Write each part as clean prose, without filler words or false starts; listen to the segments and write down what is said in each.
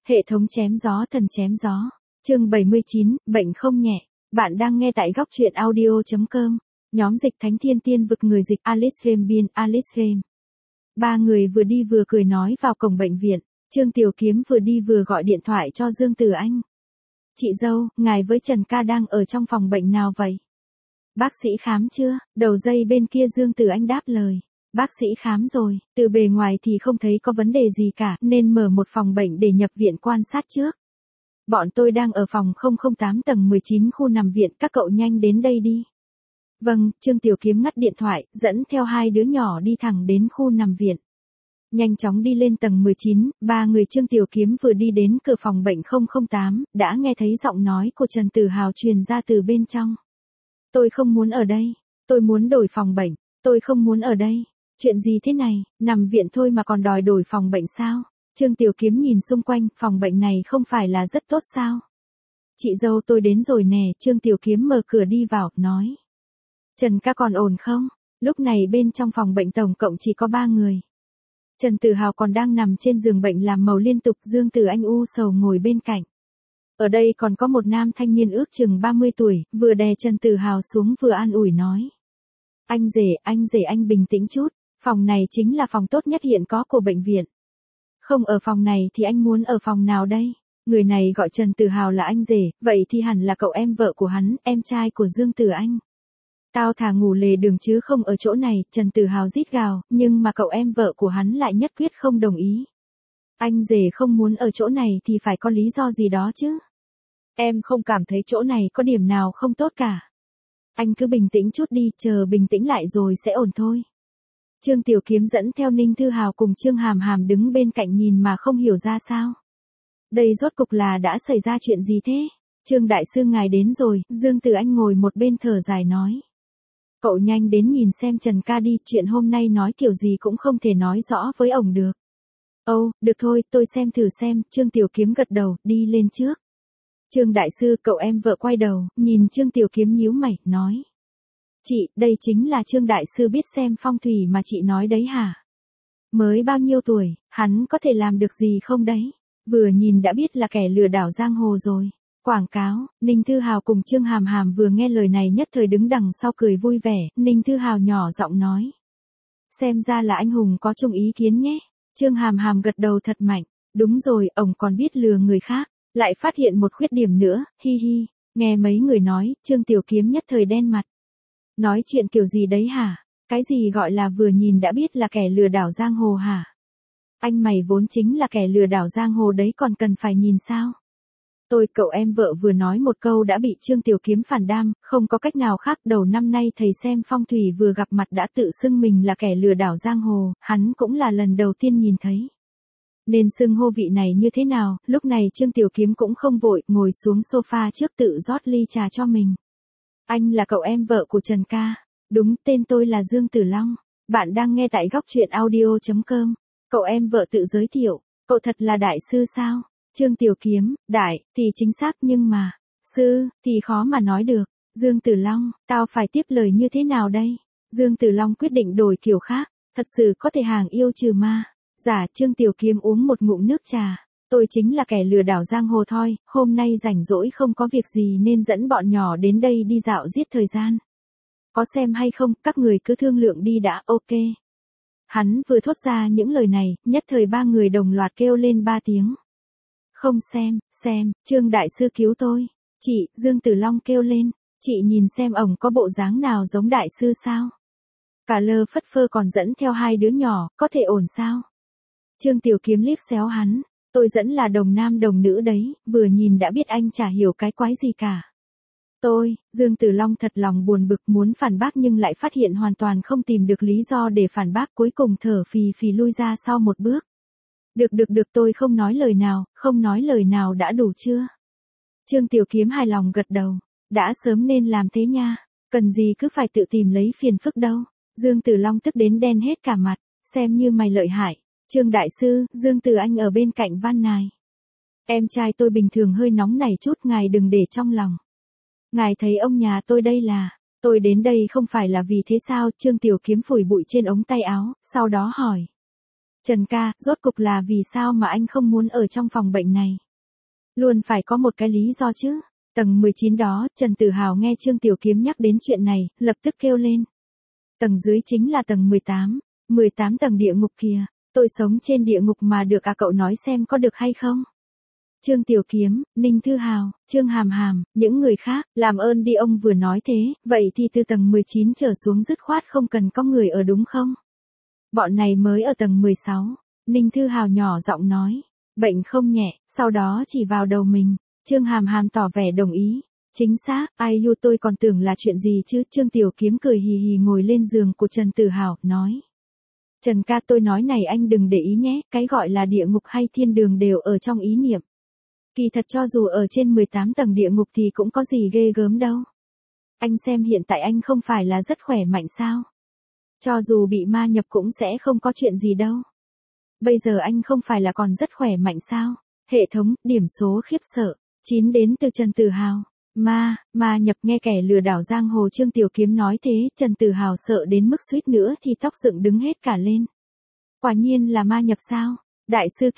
Hệ thống chém gió thần chém gió. Chương 79, bệnh không nhẹ. Bạn đang nghe tại góc truyện audio.com. Nhóm dịch Thánh Thiên Tiên vực người dịch Alice Rem biên Alice Rem. Ba người vừa đi vừa cười nói vào cổng bệnh viện. Trương Tiểu Kiếm vừa đi vừa gọi điện thoại cho Dương Tử Anh. Chị dâu, ngài với Trần ca đang ở trong phòng bệnh nào vậy? Bác sĩ khám chưa? Đầu dây bên kia Dương Tử Anh đáp lời. Bác sĩ khám rồi, từ bề ngoài thì không thấy có vấn đề gì cả, nên mở một phòng bệnh để nhập viện quan sát trước. Bọn tôi đang ở phòng 008 tầng 19 khu nằm viện, các cậu nhanh đến đây đi. Vâng, Trương Tiểu Kiếm ngắt điện thoại, dẫn theo hai đứa nhỏ đi thẳng đến khu nằm viện. Nhanh chóng đi lên tầng 19, ba người Trương Tiểu Kiếm vừa đi đến cửa phòng bệnh 008, đã nghe thấy giọng nói của Trần Tử Hào truyền ra từ bên trong. Tôi không muốn ở đây, tôi muốn đổi phòng bệnh, tôi không muốn ở đây. Chuyện gì thế này, nằm viện thôi mà còn đòi đổi phòng bệnh sao? Trương Tiểu Kiếm nhìn xung quanh, phòng bệnh này không phải là rất tốt sao? Chị dâu tôi đến rồi nè, Trương Tiểu Kiếm mở cửa đi vào, nói. Trần ca còn ổn không? Lúc này bên trong phòng bệnh tổng cộng chỉ có 3 người. Trần Tử Hào còn đang nằm trên giường bệnh làm màu liên tục, Dương Tử Anh u sầu ngồi bên cạnh. Ở đây còn có một nam thanh niên ước chừng 30 tuổi, vừa đè Trần Tử Hào xuống vừa an ủi nói. Anh rể anh bình tĩnh chút, phòng này chính là phòng tốt nhất hiện có của bệnh viện. Không ở phòng này thì anh muốn ở phòng nào đây? Người này gọi Trần Tử Hào là anh rể, vậy thì hẳn là cậu em vợ của hắn, em trai của Dương Tử Anh. Tao thà ngủ lề đường chứ không ở chỗ này, Trần Tử Hào rít gào, nhưng mà cậu em vợ của hắn lại nhất quyết không đồng ý. Anh rể không muốn ở chỗ này thì phải có lý do gì đó chứ. Em không cảm thấy chỗ này có điểm nào không tốt cả. Anh cứ bình tĩnh chút đi, chờ bình tĩnh lại rồi sẽ ổn thôi. Trương Tiểu Kiếm dẫn theo Ninh Thư Hào cùng Trương Hàm Hàm đứng bên cạnh nhìn mà không hiểu ra sao. Đây rốt cục là đã xảy ra chuyện gì thế? Trương Đại Sư ngài đến rồi, Dương Tử Anh ngồi một bên thở dài nói. Cậu nhanh đến nhìn xem Trần ca đi, chuyện hôm nay nói kiểu gì cũng không thể nói rõ với ổng được. Ồ, được thôi, tôi xem thử xem, Trương Tiểu Kiếm gật đầu, đi lên trước. Trương Đại Sư, cậu em vợ quay đầu, nhìn Trương Tiểu Kiếm nhíu mày, nói. Chị, đây chính là Trương Đại Sư biết xem phong thủy mà chị nói đấy hả? Mới bao nhiêu tuổi, hắn có thể làm được gì không đấy? Vừa nhìn đã biết là kẻ lừa đảo giang hồ rồi. Quảng cáo, Ninh Thư Hào cùng Trương Hàm Hàm vừa nghe lời này nhất thời đứng đằng sau cười vui vẻ, Ninh Thư Hào nhỏ giọng nói. Xem ra là anh hùng có chung ý kiến nhé. Trương Hàm Hàm gật đầu thật mạnh, đúng rồi, ổng còn biết lừa người khác, lại phát hiện một khuyết điểm nữa, hi hi, nghe mấy người nói, Trương Tiểu Kiếm nhất thời đen mặt. Nói chuyện kiểu gì đấy hả? Cái gì gọi là vừa nhìn đã biết là kẻ lừa đảo giang hồ hả? Anh mày vốn chính là kẻ lừa đảo giang hồ đấy còn cần phải nhìn sao? Cậu em vợ vừa nói một câu đã bị Trương Tiểu Kiếm phản đam, không có cách nào khác, đầu năm nay thầy xem phong thủy vừa gặp mặt đã tự xưng mình là kẻ lừa đảo giang hồ, hắn cũng là lần đầu tiên nhìn thấy. Nên xưng hô vị này như thế nào, lúc này Trương Tiểu Kiếm cũng không vội, ngồi xuống sofa trước tự rót ly trà cho mình. Anh là cậu em vợ của Trần ca. Đúng, tên tôi là Dương Tử Long. Bạn đang nghe tại góc truyện audio.com. Cậu em vợ tự giới thiệu. Cậu thật là đại sư sao? Trương Tiểu Kiếm, đại, thì chính xác nhưng mà, sư, thì khó mà nói được. Dương Tử Long, tao phải tiếp lời như thế nào đây? Dương Tử Long quyết định đổi kiểu khác, thật sự có thể hàng yêu trừ ma. Giả Trương Tiểu Kiếm uống một ngụm nước trà. Tôi chính là kẻ lừa đảo giang hồ thôi, hôm nay rảnh rỗi không có việc gì nên dẫn bọn nhỏ đến đây đi dạo giết thời gian. Có xem hay không, các người cứ thương lượng đi đã, ok. Hắn vừa thốt ra những lời này, nhất thời ba người đồng loạt kêu lên 3 tiếng. Không xem, Trương Đại Sư cứu tôi. Chị, Dương Tử Long kêu lên, chị nhìn xem ổng có bộ dáng nào giống Đại Sư sao? Cả lơ phất phơ còn dẫn theo hai đứa nhỏ, có thể ổn sao? Trương Tiểu Kiếm liếc xéo hắn. Tôi dẫn là đồng nam đồng nữ đấy, vừa nhìn đã biết anh chả hiểu cái quái gì cả. Dương Tử Long thật lòng buồn bực muốn phản bác nhưng lại phát hiện hoàn toàn không tìm được lý do để phản bác, cuối cùng thở phì phì lui ra sau một bước. Được, tôi không nói lời nào đã đủ chưa? Trương Tiểu Kiếm hài lòng gật đầu, đã sớm nên làm thế nha, cần gì cứ phải tự tìm lấy phiền phức đâu. Dương Tử Long tức đến đen hết cả mặt, xem như mày lợi hại. Trương Đại Sư, Dương Tử Anh ở bên cạnh van nài. Em trai tôi bình thường hơi nóng nảy chút, ngài đừng để trong lòng. Ngài thấy ông nhà tôi đây là, tôi đến đây không phải là vì thế sao? Trương Tiểu Kiếm phủi bụi trên ống tay áo, sau đó hỏi. Trần ca, rốt cục là vì sao mà anh không muốn ở trong phòng bệnh này? Luôn phải có một cái lý do chứ. Tầng 19 đó, Trần Tử Hào nghe Trương Tiểu Kiếm nhắc đến chuyện này, lập tức kêu lên. Tầng dưới chính là tầng 18, 18 tầng địa ngục kìa, tôi sống trên địa ngục mà được à, cậu nói xem có được hay không? Trương Tiểu Kiếm, Ninh Thư Hào, Trương Hàm Hàm, những người khác, làm ơn đi, ông vừa nói thế, vậy thì từ tầng 19 trở xuống dứt khoát không cần có người ở đúng không? Bọn này mới ở tầng 16, Ninh Thư Hào nhỏ giọng nói, bệnh không nhẹ, sau đó chỉ vào đầu mình, Trương Hàm Hàm tỏ vẻ đồng ý. Chính xác, ai yêu tôi còn tưởng là chuyện gì chứ. Trương Tiểu Kiếm cười hì hì ngồi lên giường của Trần Tử Hào, nói. Trần ca, tôi nói này anh đừng để ý nhé, cái gọi là địa ngục hay thiên đường đều ở trong ý niệm. Kỳ thật cho dù ở trên 18 tầng địa ngục thì cũng có gì ghê gớm đâu. Anh xem hiện tại anh không phải là rất khỏe mạnh sao? Cho dù bị ma nhập cũng sẽ không có chuyện gì đâu. Bây giờ anh không phải là còn rất khỏe mạnh sao? Hệ thống, điểm số khiếp sợ, 9 đến từ Trần Tử Hào. Ma nhập, nghe kẻ lừa đảo giang hồ. Trương Tiểu Kiếm nói thế, Trần Tử Hào sợ đến mức suýt nữa thì tóc dựng đứng hết cả lên. Quả nhiên là ma nhập sao? Đại sư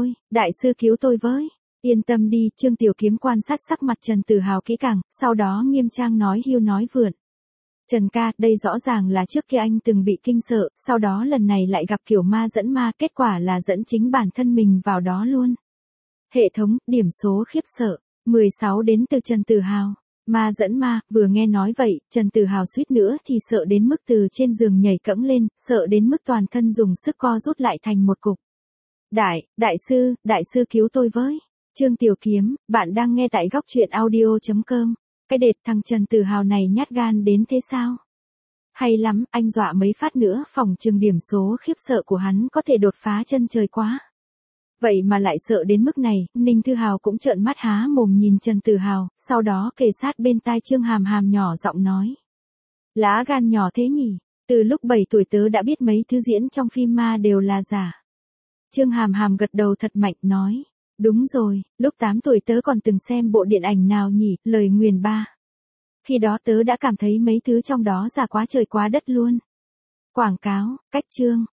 cứu tôi với. Yên tâm đi, Trương Tiểu Kiếm quan sát sắc mặt Trần Tử Hào kỹ càng, sau đó nghiêm trang nói hiu nói vượn. Trần ca, đây rõ ràng là trước kia anh từng bị kinh sợ, sau đó lần này lại gặp kiểu ma dẫn ma, kết quả là dẫn chính bản thân mình vào đó luôn. Hệ thống, điểm số khiếp sợ, 16 đến từ Trần Tử Hào. Ma dẫn ma, vừa nghe nói vậy, Trần Tử Hào suýt nữa thì sợ đến mức từ trên giường nhảy cẫng lên, sợ đến mức toàn thân dùng sức co rút lại thành một cục. Đại sư cứu tôi với. Trương Tiểu Kiếm, bạn đang nghe tại góc truyện audio.com. Cái đệt thằng Trần Tử Hào này nhát gan đến thế sao? Hay lắm, anh dọa mấy phát nữa phòng trừng điểm số khiếp sợ của hắn có thể đột phá chân trời quá. Vậy mà lại sợ đến mức này, Ninh Thư Hào cũng trợn mắt há mồm nhìn Trần Tử Hào, sau đó kề sát bên tai Trương Hàm Hàm nhỏ giọng nói. Lá gan nhỏ thế nhỉ, từ lúc 7 tuổi tớ đã biết mấy thứ diễn trong phim ma đều là giả. Trương Hàm Hàm gật đầu thật mạnh nói. Đúng rồi, lúc 8 tuổi tớ còn từng xem bộ điện ảnh nào nhỉ, Lời Nguyền 3. Khi đó tớ đã cảm thấy mấy thứ trong đó giả quá trời quá đất luôn. Quảng cáo, cách chương,